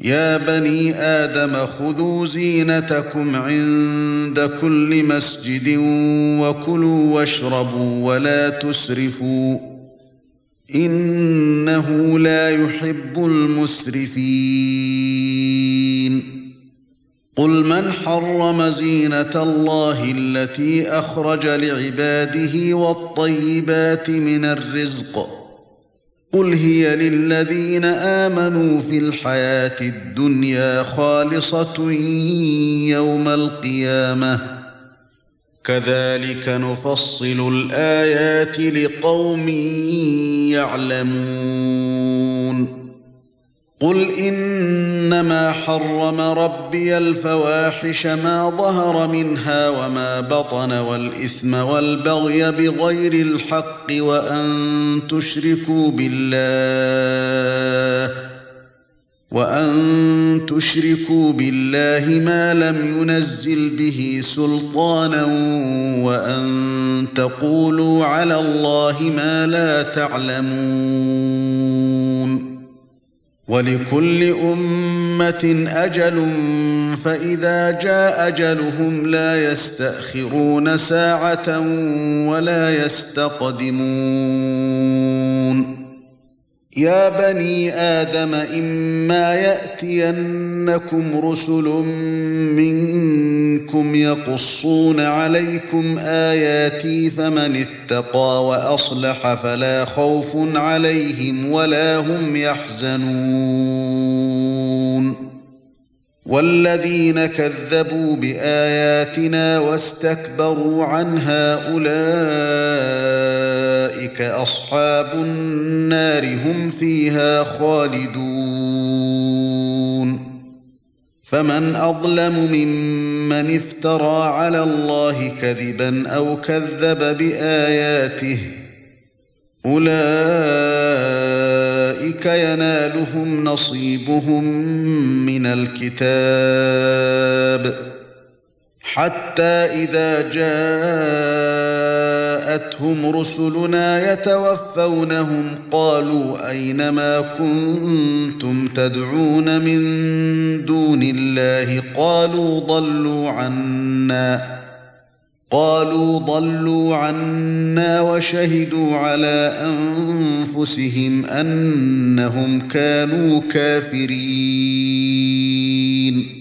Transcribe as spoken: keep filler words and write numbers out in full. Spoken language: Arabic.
يا بني آدم خذوا زينتكم عند كل مسجد وكلوا واشربوا ولا تسرفوا إنه لا يحب المسرفين قل من حرم زينة الله التي أخرج لعباده والطيبات من الرزق قل هي للذين آمنوا في الحياة الدنيا خالصة يوم القيامة كذلك نفصل الآيات لقوم يعلمون قل إنما حرم ربي الفواحش ما ظهر منها وما بطن والإثم والبغي بغير الحق وأن تشركوا بالله وأن تشركوا بالله ما لم ينزل به سلطانا وأن تقولوا على الله ما لا تعلمون ولكل أمة أجل فإذا جاء أجلهم لا يستأخرون ساعة ولا يستقدمون يا بني آدم إما يأتينكم رسل منكم يقصون عليكم آياتي فمن اتقى وأصلح فلا خوف عليهم ولا هم يحزنون والذين كذبوا بآياتنا واستكبروا عنها أولئك أصحاب النار هم فيها خالدون فمن أظلم ممن افترى على الله كذبا أو كذب بآياته أولئك ينالهم نصيبهم من الكتاب حتى إذا جاءتهم رسلنا يتوفونهم قالوا أين ما كنتم تدعون من دون الله قالوا ضلوا عنا قالوا ضلوا عنا وشهدوا على أنفسهم أنهم كانوا كافرين